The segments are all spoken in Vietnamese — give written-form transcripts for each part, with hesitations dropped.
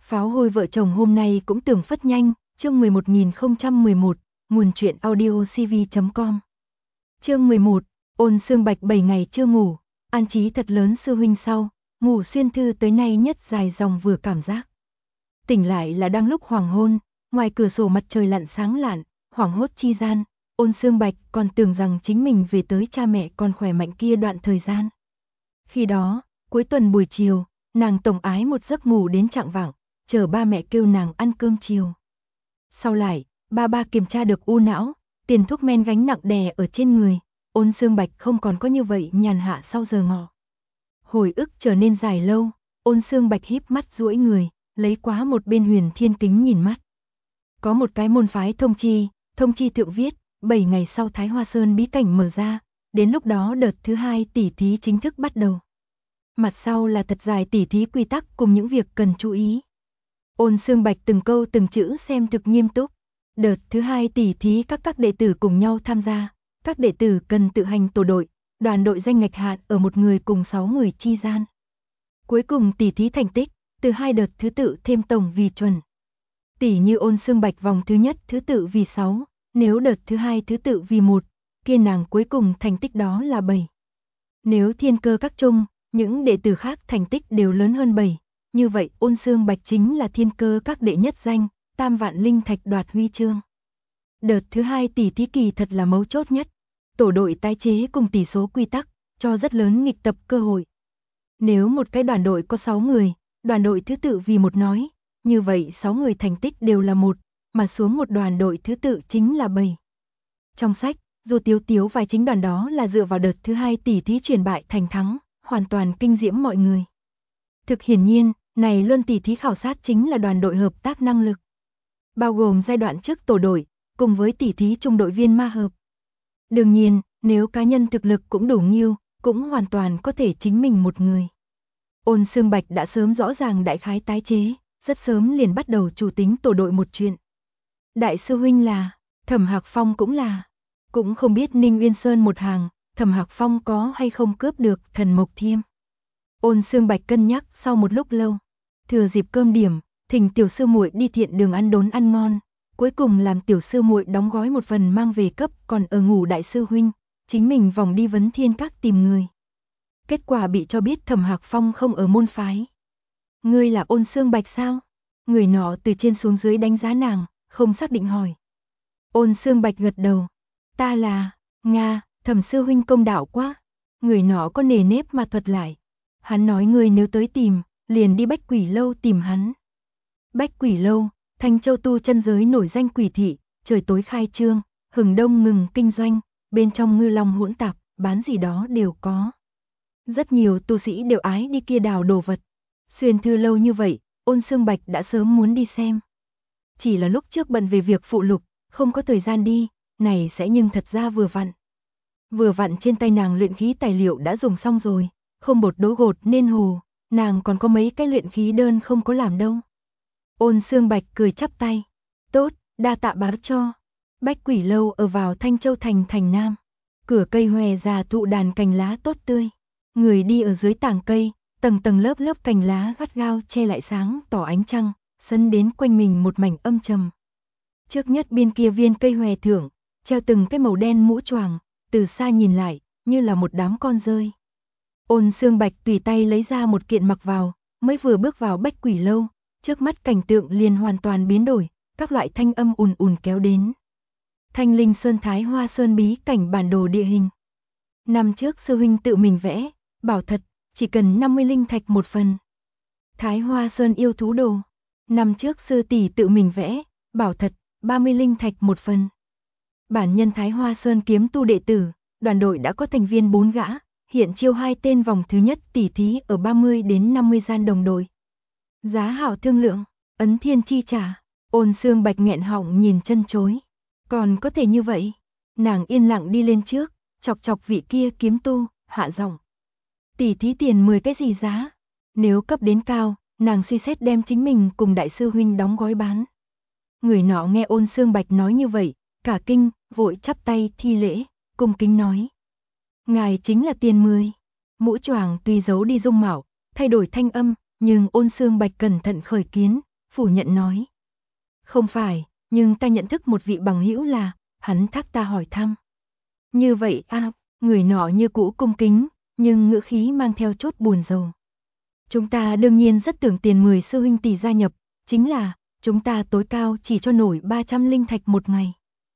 Pháo hôi vợ chồng hôm nay cũng tưởng phất nhanh, chương 11.011, nguồn truyện audio cv.com. Chương 11, Ôn Xương Bạch 7 ngày chưa ngủ, an trí thật lớn sư huynh sau, ngủ xuyên thư tới nay nhất dài dòng vừa cảm giác. Tỉnh lại là đang lúc hoàng hôn, ngoài cửa sổ mặt trời lặn sáng lạn, hoảng hốt chi gian, Ôn Xương Bạch còn tưởng rằng chính mình về tới cha mẹ còn khỏe mạnh kia đoạn thời gian. Khi đó, cuối tuần buổi chiều, nàng tổng ái một giấc ngủ đến chạng vạng, chờ ba mẹ kêu nàng ăn cơm chiều. Sau lại, ba kiểm tra được u não, tiền thuốc men gánh nặng đè ở trên người, Ôn Xương Bạch không còn có như vậy nhàn hạ sau giờ ngọ. Hồi ức trở nên dài lâu, Ôn Xương Bạch híp mắt duỗi người, lấy quá một bên huyền thiên kính nhìn mắt. Có một cái môn phái thông chi thượng viết, 7 ngày sau Thái Hoa Sơn bí cảnh mở ra, đến lúc đó đợt thứ 2 tỉ thí chính thức bắt đầu. Mặt sau là thật dài tỉ thí quy tắc cùng những việc cần chú ý. Ôn Xương Bạch từng câu từng chữ xem thực nghiêm túc. Đợt thứ 2 tỉ thí các đệ tử cùng nhau tham gia, các đệ tử cần tự hành tổ đội, đoàn đội danh ngạch hạn ở một người cùng 6 người chi gian. Cuối cùng tỉ thí thành tích, từ 2 đợt thứ tự thêm tổng vì chuẩn. Tỉ như Ôn Xương Bạch vòng thứ nhất thứ tự vì 6, nếu đợt thứ 2 thứ tự vì 1, kia nàng cuối cùng thành tích đó là 7. Nếu thiên cơ các chung, những đệ tử khác thành tích đều lớn hơn 7, như vậy Ôn Xương Bạch chính là thiên cơ các đệ nhất danh, tam vạn linh thạch đoạt huy chương. Đợt thứ 2 tỉ thí kỳ thật là mấu chốt nhất, tổ đội tái chế cùng tỷ số quy tắc, cho rất lớn nghịch tập cơ hội. Nếu một cái đoàn đội có 6 người, đoàn đội thứ tự vì 1 nói, như vậy 6 người thành tích đều là 1, mà xuống một đoàn đội thứ tự chính là 7. Trong sách, dù Tiếu vài chính đoàn đó là dựa vào đợt thứ 2 tỉ thí chuyển bại thành thắng, hoàn toàn kinh diễm mọi người. Thực hiển nhiên, này luân tỉ thí khảo sát chính là đoàn đội hợp tác năng lực, bao gồm giai đoạn trước tổ đội, cùng với tỉ thí chung đội viên ma hợp. Đương nhiên, nếu cá nhân thực lực cũng đủ nghiêu, cũng hoàn toàn có thể chính mình một người. Ôn Xương Bạch đã sớm rõ ràng đại khái tái chế, rất sớm liền bắt đầu chủ tính tổ đội một chuyện. Đại sư huynh là, Thẩm Hạc Phong cũng là, cũng không biết Ninh Uyên Sơn một hàng, Thẩm Hạc Phong có hay không cướp được Thần Mộc Thiêm. Ôn Xương Bạch cân nhắc sau một lúc lâu, thừa dịp cơm điểm, thỉnh tiểu sư muội đi thiện đường ăn đốn ăn ngon, cuối cùng làm tiểu sư muội đóng gói một phần mang về cấp, còn ở ngủ đại sư huynh, chính mình vòng đi Vấn Thiên Các tìm người. Kết quả bị cho biết Thẩm Hạc Phong không ở môn phái. Ngươi là Ôn Xương Bạch sao? Người nọ từ trên xuống dưới đánh giá nàng, không xác định hỏi. Ôn Xương Bạch gật đầu. Ta là, Nga, Thẩm sư huynh công đạo quá. Người nọ có nề nếp mà thuật lại. Hắn nói ngươi nếu tới tìm, liền đi Bách Quỷ Lâu tìm hắn. Bách Quỷ Lâu, Thanh Châu tu chân giới nổi danh quỷ thị, trời tối khai trương, hừng đông ngừng kinh doanh, bên trong ngư long hỗn tạp, bán gì đó đều có. Rất nhiều tu sĩ đều ái đi kia đào đồ vật. Xuyên thư lâu như vậy, Ôn Xương Bạch đã sớm muốn đi xem. Chỉ là lúc trước bận về việc phụ lục, không có thời gian đi, này sẽ nhưng thật ra vừa vặn. Vừa vặn trên tay nàng luyện khí tài liệu đã dùng xong rồi, không bột đố gột nên hồ, nàng còn có mấy cái luyện khí đơn không có làm đâu. Ôn Xương Bạch cười chắp tay. Tốt, đa tạ báo cho. Bách Quỷ Lâu ở vào Thanh Châu thành Nam. Cửa cây hòe già thụ đàn cành lá tốt tươi. Người đi ở dưới tảng cây, tầng tầng lớp lớp cành lá gắt gao che lại sáng tỏ ánh trăng, sân đến quanh mình một mảnh âm trầm. Trước nhất bên kia viên cây hòe thượng, treo từng cái màu đen mũ choàng, từ xa nhìn lại, như là một đám con rơi. Ôn Xương Bạch tùy tay lấy ra một kiện mặc vào, mới vừa bước vào Bách Quỷ Lâu, trước mắt cảnh tượng liền hoàn toàn biến đổi, các loại thanh âm ùn ùn kéo đến. Thanh Linh Sơn Thái Hoa Sơn bí cảnh bản đồ địa hình. Năm trước sư huynh tự mình vẽ, bảo thật, chỉ cần 50 linh thạch một phần. Thái Hoa Sơn yêu thú đồ. Năm trước sư tỷ tự mình vẽ, bảo thật, 30 linh thạch một phần. Bản nhân Thái Hoa Sơn kiếm tu đệ tử, đoàn đội đã có thành viên 4 gã, hiện chiêu 2 tên vòng thứ nhất tỉ thí ở 30 đến 50 gian đồng đội. Giá hảo thương lượng, ấn thiên chi trả. Ôn Xương Bạch nghẹn họng nhìn chân chối. Còn có thể như vậy? Nàng yên lặng đi lên trước, chọc chọc vị kia kiếm tu, hạ giọng. Tỉ thí tiền 10 cái gì giá? Nếu cấp đến cao, nàng suy xét đem chính mình cùng đại sư huynh đóng gói bán. Người nọ nghe Ôn Xương Bạch nói như vậy, cả kinh, vội chắp tay thi lễ, cung kính nói. Ngài chính là tiền 10. Mũ choàng tuy giấu đi dung mạo, thay đổi thanh âm, nhưng Ôn Xương Bạch cẩn thận khởi kiến, phủ nhận nói. Không phải, nhưng ta nhận thức một vị bằng hữu là, hắn thác ta hỏi thăm. Như vậy người nọ như cũ cung kính, nhưng ngữ khí mang theo chút buồn rầu. Chúng ta đương nhiên rất tưởng tiền 10 sư huynh tỷ gia nhập, chính là, chúng ta tối cao chỉ cho nổi 300 linh thạch một ngày.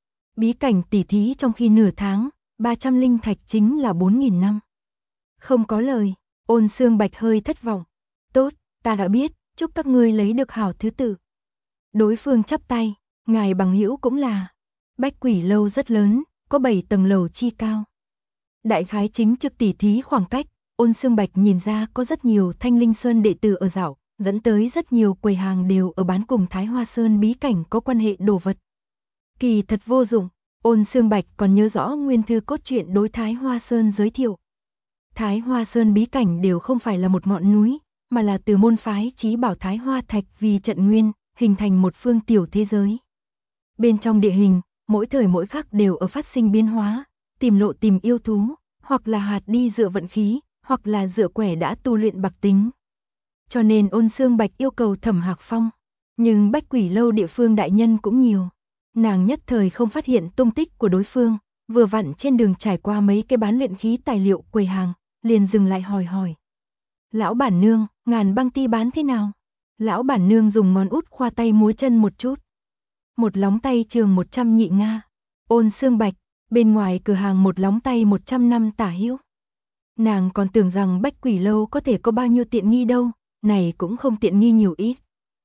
Bí cảnh tỉ thí trong khi nửa tháng, 300 linh thạch chính là 4.000 năm. Không có lời, Ôn Xương Bạch hơi thất vọng. Tốt, ta đã biết, chúc các ngươi lấy được hảo thứ tự. Đối phương chắp tay, ngài bằng hữu cũng là. Bách Quỷ lâu rất lớn, có 7 tầng lầu chi cao. Đại khái chính trực tỉ thí khoảng cách, Ôn Xương Bạch nhìn ra có rất nhiều Thanh Linh Sơn đệ tử ở dạo, dẫn tới rất nhiều quầy hàng đều ở bán cùng Thái Hoa Sơn bí cảnh có quan hệ đồ vật. Kỳ thật vô dụng, Ôn Xương Bạch còn nhớ rõ nguyên thư cốt truyện đối Thái Hoa Sơn giới thiệu. Thái Hoa Sơn bí cảnh đều không phải là một ngọn núi, mà là từ môn phái chí bảo Thái Hoa Thạch vì trận nguyên, hình thành một phương tiểu thế giới. Bên trong địa hình, mỗi thời mỗi khắc đều ở phát sinh biến hóa, tìm lộ tìm yêu thú, hoặc là hạt đi dựa vận khí, hoặc là dựa quẻ đã tu luyện bạc tính. Cho nên Ôn Xương Bạch yêu cầu Thẩm Hạc Phong, nhưng Bách Quỷ lâu địa phương đại nhân cũng nhiều. Nàng nhất thời không phát hiện tung tích của đối phương, vừa vặn trên đường trải qua mấy cái bán luyện khí tài liệu quầy hàng, liền dừng lại hỏi. Lão bản nương, ngàn băng ti bán thế nào? Lão bản nương dùng ngón út khoa tay múa chân một chút. Một lóng tay trường 100 nhị Nga. Ôn Xương Bạch, bên ngoài cửa hàng một lóng tay 100 năm tả hữu. Nàng còn tưởng rằng Bách Quỷ lâu có thể có bao nhiêu tiện nghi đâu, này cũng không tiện nghi nhiều ít.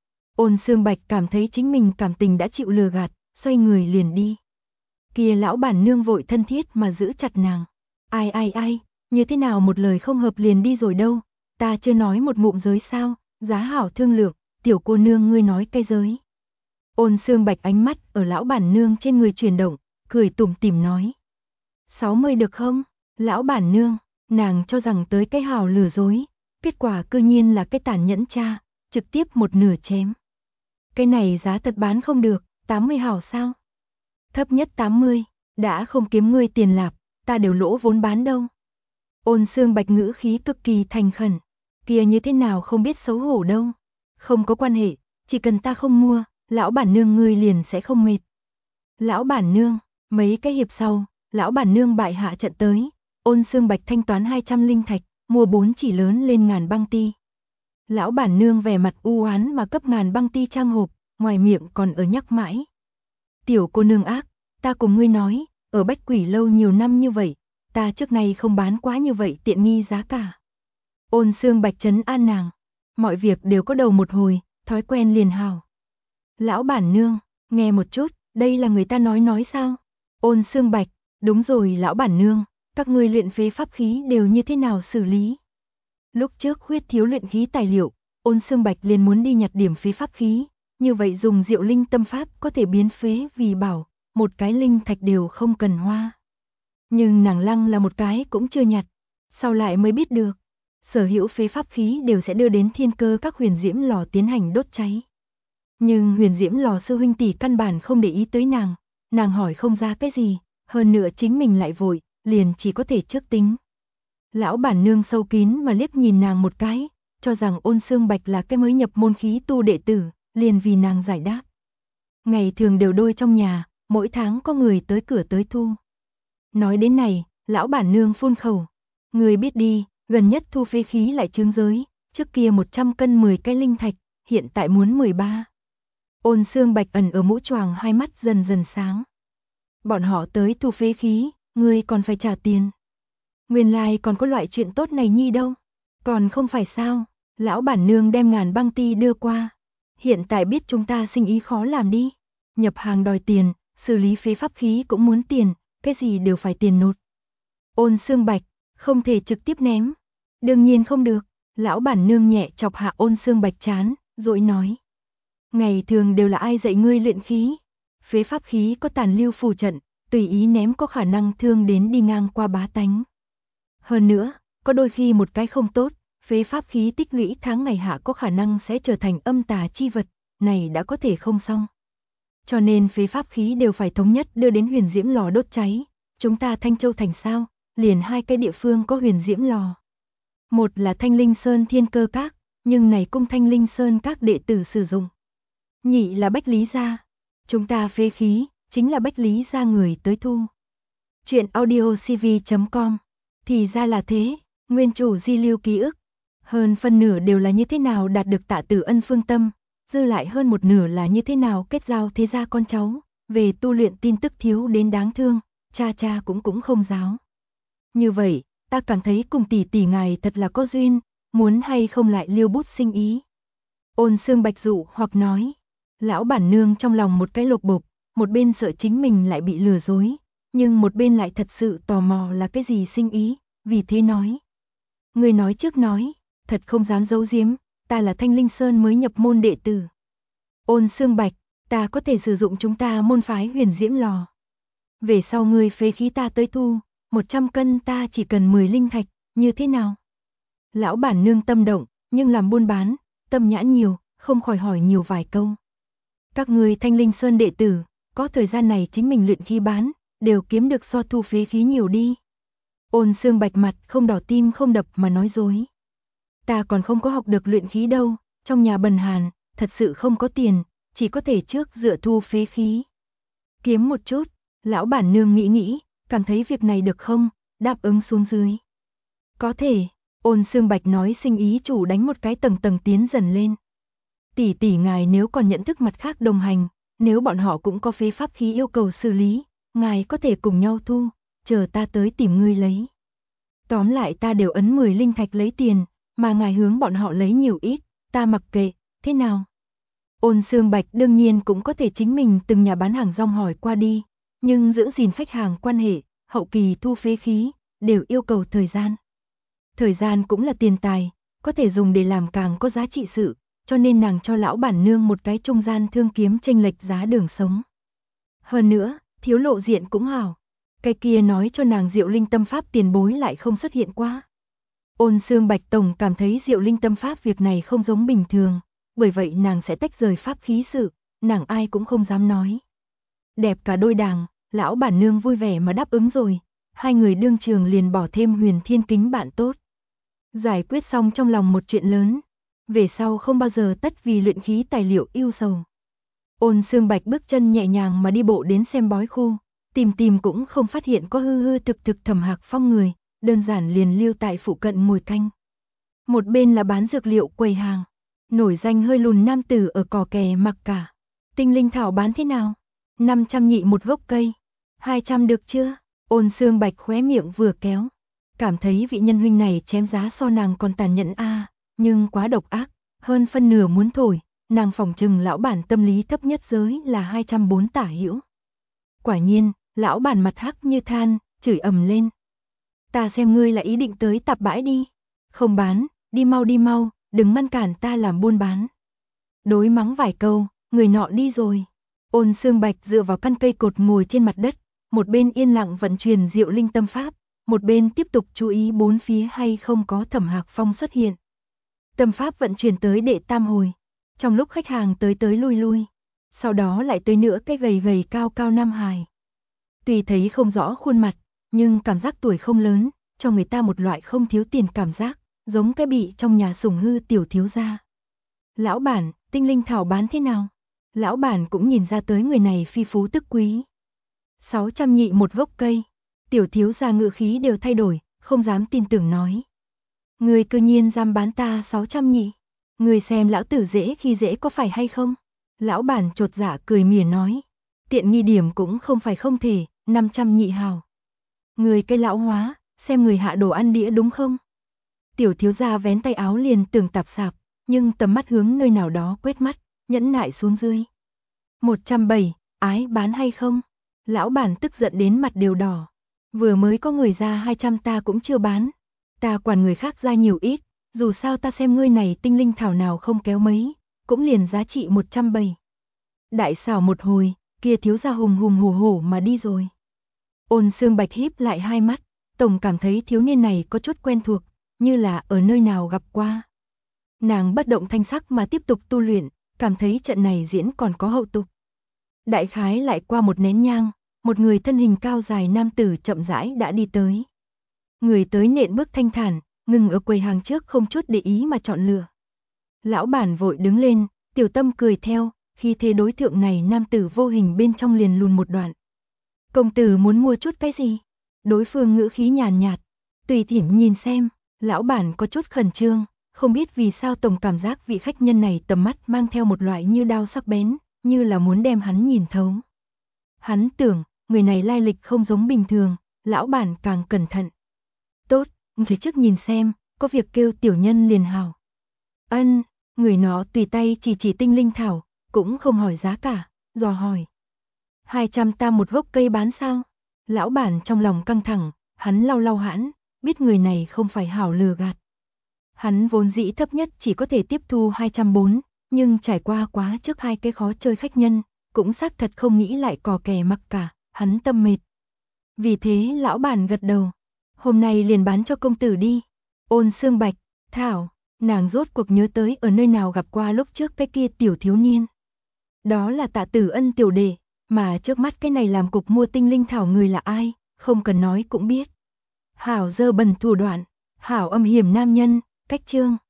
Ôn Xương Bạch cảm thấy chính mình cảm tình đã chịu lừa gạt, xoay người liền đi. Kia lão bản nương vội thân thiết mà giữ chặt nàng. Ai, như thế nào một lời không hợp liền đi rồi đâu, ta chưa nói một ngụm giới sao, giá hảo thương lượng, tiểu cô nương ngươi nói cái giới. Ôn Xương Bạch ánh mắt ở lão bản nương trên người chuyển động, cười tủm tỉm nói. 60 được không? Lão bản nương, nàng cho rằng tới cái hào lừa dối, kết quả cư nhiên là cái tàn nhẫn cha, trực tiếp một nửa chém. Cái này giá thật bán không được, 80 hào sao? Thấp nhất 80, đã không kiếm ngươi tiền lạp, ta đều lỗ vốn bán đâu. Ôn Xương Bạch ngữ khí cực kỳ thành khẩn, kia như thế nào không biết xấu hổ đâu. Không có quan hệ, chỉ cần ta không mua, lão bản nương ngươi liền sẽ không mệt. Lão bản nương, mấy cái hiệp sau, lão bản nương bại hạ trận tới, Ôn Xương Bạch thanh toán 200 linh thạch, mua 4 chỉ lớn lên ngàn băng ti. Lão bản nương vẻ mặt u oán mà cấp ngàn băng ti trang hộp, ngoài miệng còn ở nhắc mãi. Tiểu cô nương ác, ta cùng ngươi nói, ở Bách Quỷ lâu nhiều năm như vậy, ta trước nay không bán quá như vậy tiện nghi giá cả. Ôn Xương Bạch trấn an nàng, mọi việc đều có đầu một hồi, thói quen liền hào. Lão bản nương, nghe một chút, đây là người ta nói sao? Ôn Xương Bạch, đúng rồi lão bản nương, các ngươi luyện phế pháp khí đều như thế nào xử lý? Lúc trước khuyết thiếu luyện khí tài liệu, Ôn Xương Bạch liền muốn đi nhặt điểm phế pháp khí, như vậy dùng Diệu Linh tâm pháp có thể biến phế vì bảo, một cái linh thạch đều không cần hoa. Nhưng nàng lăng là một cái cũng chưa nhặt, sau lại mới biết được, sở hữu phế pháp khí đều sẽ đưa đến thiên cơ các huyền diễm lò tiến hành đốt cháy. Nhưng huyền diễm lò sư huynh tỷ căn bản không để ý tới nàng hỏi không ra cái gì, hơn nữa chính mình lại vội, liền chỉ có thể trước tính. Lão bản nương sâu kín mà liếc nhìn nàng một cái, cho rằng Ôn Xương Bạch là cái mới nhập môn khí tu đệ tử, liền vì nàng giải đáp. Ngày thường đều đôi trong nhà, mỗi tháng có người tới cửa tới thu. Nói đến này, lão bản nương phun khẩu. Người biết đi, gần nhất thu phế khí lại trướng giới, trước kia 100 cân 10 cái linh thạch, hiện tại muốn 13. Ôn Xương Bạch ẩn ở mũ choàng hai mắt dần dần sáng. Bọn họ tới thu phế khí, ngươi còn phải trả tiền. Nguyên lai còn có loại chuyện tốt này nhi đâu. Còn không phải sao, lão bản nương đem ngàn băng ti đưa qua. Hiện tại biết chúng ta sinh ý khó làm đi. Nhập hàng đòi tiền, xử lý phế pháp khí cũng muốn tiền, cái gì đều phải tiền nốt. Ôn Xương Bạch, không thể trực tiếp ném. Đương nhiên không được, lão bản nương nhẹ chọc hạ Ôn Xương Bạch chán, rồi nói. Ngày thường đều là ai dạy ngươi luyện khí? Phế pháp khí có tàn lưu phù trận, tùy ý ném có khả năng thương đến đi ngang qua bá tánh. Hơn nữa, có đôi khi một cái không tốt, phế pháp khí tích lũy tháng ngày hạ có khả năng sẽ trở thành âm tà chi vật, này đã có thể không xong. Cho nên phế pháp khí đều phải thống nhất đưa đến huyền diễm lò đốt cháy. Chúng ta Thanh Châu thành sao, liền hai cái địa phương có huyền diễm lò. Một là Thanh Linh Sơn Thiên Cơ Các, nhưng này cung Thanh Linh Sơn các đệ tử sử dụng. nhị là Bách Lý gia. Chúng ta phế khí, chính là Bách Lý gia người tới thu. Chuyện audiocv.com. Thì ra là thế, nguyên chủ di lưu ký ức. Hơn phân nửa đều là như thế nào đạt được Tạ Tử Ân phương tâm, dư lại hơn một nửa là như thế nào kết giao thế gia con cháu, về tu luyện tin tức thiếu đến đáng thương, cha cũng không giáo. Như vậy, ta cảm thấy cùng tỷ tỷ ngài thật là có duyên, muốn hay không lại liêu bút sinh ý. Ôn Xương Bạch dụ hoặc nói, lão bản nương trong lòng một cái lột bột, một bên sợ chính mình lại bị lừa dối, nhưng một bên lại thật sự tò mò là cái gì sinh ý, vì thế nói. Người nói trước nói, thật không dám giấu giếm, ta là Thanh Linh Sơn mới nhập môn đệ tử. Ôn Xương Bạch, ta có thể sử dụng chúng ta môn phái Huyền Diễm Lò. Về sau ngươi phế khí ta tới thu, 100 cân ta chỉ cần 10 linh thạch, như thế nào? Lão bản nương tâm động, nhưng làm buôn bán, tâm nhãn nhiều, không khỏi hỏi nhiều vài câu. Các ngươi Thanh Linh Sơn đệ tử, có thời gian này chính mình luyện khí bán, đều kiếm được so thu phế khí nhiều đi. Ôn Xương Bạch mặt không đỏ tim không đập mà nói dối. Ta còn không có học được luyện khí đâu, trong nhà bần hàn, thật sự không có tiền, chỉ có thể trước dựa thu phế khí. Kiếm một chút, lão bản nương nghĩ, cảm thấy việc này được không, đáp ứng xuống dưới. Có thể, Ôn Xương Bạch nói sinh ý chủ đánh một cái tầng tiến dần lên. Tỷ tỷ ngài nếu còn nhận thức mặt khác đồng hành, nếu bọn họ cũng có phế pháp khí yêu cầu xử lý, ngài có thể cùng nhau thu, chờ ta tới tìm ngươi lấy. Tóm lại ta đều ấn 10 linh thạch lấy tiền, mà ngài hướng bọn họ lấy nhiều ít, ta mặc kệ, thế nào? Ôn Xương Bạch đương nhiên cũng có thể chính mình từng nhà bán hàng rong hỏi qua đi, nhưng giữ gìn khách hàng quan hệ, hậu kỳ thu phế khí, đều yêu cầu thời gian. Thời gian cũng là tiền tài, có thể dùng để làm càng có giá trị sự, cho nên nàng cho lão bản nương một cái trung gian thương kiếm chênh lệch giá đường sống. Hơn nữa, thiếu lộ diện cũng hảo. Cái kia nói cho nàng Diệu Linh Tâm Pháp tiền bối lại không xuất hiện qua. Ôn Xương Bạch tổng cảm thấy Diệu Linh Tâm Pháp việc này không giống bình thường, bởi vậy nàng sẽ tách rời pháp khí sự, nàng ai cũng không dám nói. Đẹp cả đôi đàng, lão bản nương vui vẻ mà đáp ứng rồi, hai người đương trường liền bỏ thêm Huyền Thiên Kính bạn tốt. Giải quyết xong trong lòng một chuyện lớn, về sau không bao giờ tất vì luyện khí tài liệu ưu sầu. Ôn Xương Bạch bước chân nhẹ nhàng mà đi bộ đến xem bói khu, tìm cũng không phát hiện có hư thực Thẩm Hạc Phong người, đơn giản liền lưu tại phụ cận ngồi canh. Một bên là bán dược liệu quầy hàng, nổi danh hơi lùn nam tử ở cò kè mặc cả. Tinh linh thảo bán thế nào? 500 nhị một gốc cây. 200 được chưa? Ôn Xương Bạch khóe miệng vừa kéo. Cảm thấy vị nhân huynh này chém giá so nàng còn tàn nhẫn nhưng quá độc ác, hơn phân nửa muốn thổi, nàng phỏng chừng lão bản tâm lý thấp nhất giới là 240 tả hữu. Quả nhiên, lão bản mặt hắc như than, chửi ầm lên. Ta xem ngươi là ý định tới tạp bãi đi. Không bán, đi mau, đừng ngăn cản ta làm buôn bán. Đối mắng vài câu, người nọ đi rồi. Ôn Xương Bạch dựa vào căn cây cột ngồi trên mặt đất, một bên yên lặng vận chuyển Diệu Linh Tâm Pháp, một bên tiếp tục chú ý bốn phía hay không có Thẩm Hạc Phong xuất hiện. Tâm Pháp vận chuyển tới đệ tam hồi, trong lúc khách hàng tới lui, sau đó lại tới nữa cái gầy cao nam hài. Tuy thấy không rõ khuôn mặt, nhưng cảm giác tuổi không lớn, cho người ta một loại không thiếu tiền cảm giác, giống cái bị trong nhà sủng hư tiểu thiếu gia. Lão bản, tinh linh thảo bán thế nào? Lão bản cũng nhìn ra tới người này phi phú tức quý. 600 nhị một gốc cây. Tiểu thiếu gia ngữ khí đều thay đổi, không dám tin tưởng nói. Người cư nhiên dám bán ta 600 nhị. Người xem lão tử dễ khi dễ có phải hay không? Lão bản chột dạ cười mỉa nói. Tiện nghi điểm cũng không phải không thể, 500 nhị hào. Người cái lão hóa, xem người hạ đồ ăn đĩa đúng không? Tiểu thiếu gia vén tay áo liền tưởng tạp sạp, nhưng tầm mắt hướng nơi nào đó quét mắt, nhẫn nại xuống dưới. 170, ái bán hay không? Lão bản tức giận đến mặt đều đỏ. Vừa mới có người ra 200 ta cũng chưa bán. Ta quản người khác ra nhiều ít, dù sao ta xem ngươi này tinh linh thảo nào không kéo mấy, cũng liền giá trị 170. Đại xảo một hồi, kia thiếu gia hùng hổ mà đi rồi. Ôn Xương Bạch híp lại hai mắt, tổng cảm thấy thiếu niên này có chút quen thuộc, như là ở nơi nào gặp qua. Nàng bất động thanh sắc mà tiếp tục tu luyện, cảm thấy trận này diễn còn có hậu tục. Đại khái lại qua một nén nhang, một người thân hình cao dài nam tử chậm rãi đã đi tới. Người tới nện bước thanh thản, ngừng ở quầy hàng trước không chút để ý mà chọn lựa. Lão bản vội đứng lên, tiểu tâm cười theo, khi thế đối tượng này nam tử vô hình bên trong liền lùn một đoạn. Công tử muốn mua chút cái gì? Đối phương ngữ khí nhàn nhạt, tùy tiện nhìn xem. Lão bản có chút khẩn trương, không biết vì sao tổng cảm giác vị khách nhân này tầm mắt mang theo một loại như đao sắc bén, như là muốn đem hắn nhìn thấu. Hắn tưởng, người này lai lịch không giống bình thường, lão bản càng cẩn thận. Tốt, phía trước nhìn xem, có việc kêu tiểu nhân liền hào. Ân, người nó tùy tay chỉ tinh linh thảo, cũng không hỏi giá cả, dò hỏi. 200 tam một gốc cây bán sao? Lão bản trong lòng căng thẳng, hắn lau hãn, biết người này không phải hảo lừa gạt. Hắn vốn dĩ thấp nhất chỉ có thể tiếp thu 240, nhưng trải qua quá trước hai cái khó chơi khách nhân, cũng xác thật không nghĩ lại cò kè mặc cả, hắn tâm mệt. Vì thế lão bản gật đầu, hôm nay liền bán cho công tử đi. Ôn Xương Bạch, thảo, nàng rốt cuộc nhớ tới ở nơi nào gặp qua lúc trước cái kia tiểu thiếu niên. Đó là Tạ Tử Ân tiểu đệ, mà trước mắt cái này làm cục mua tinh linh thảo người là ai, không cần nói cũng biết. Hảo dơ bẩn thủ đoạn, hảo âm hiểm nam nhân, cách chương.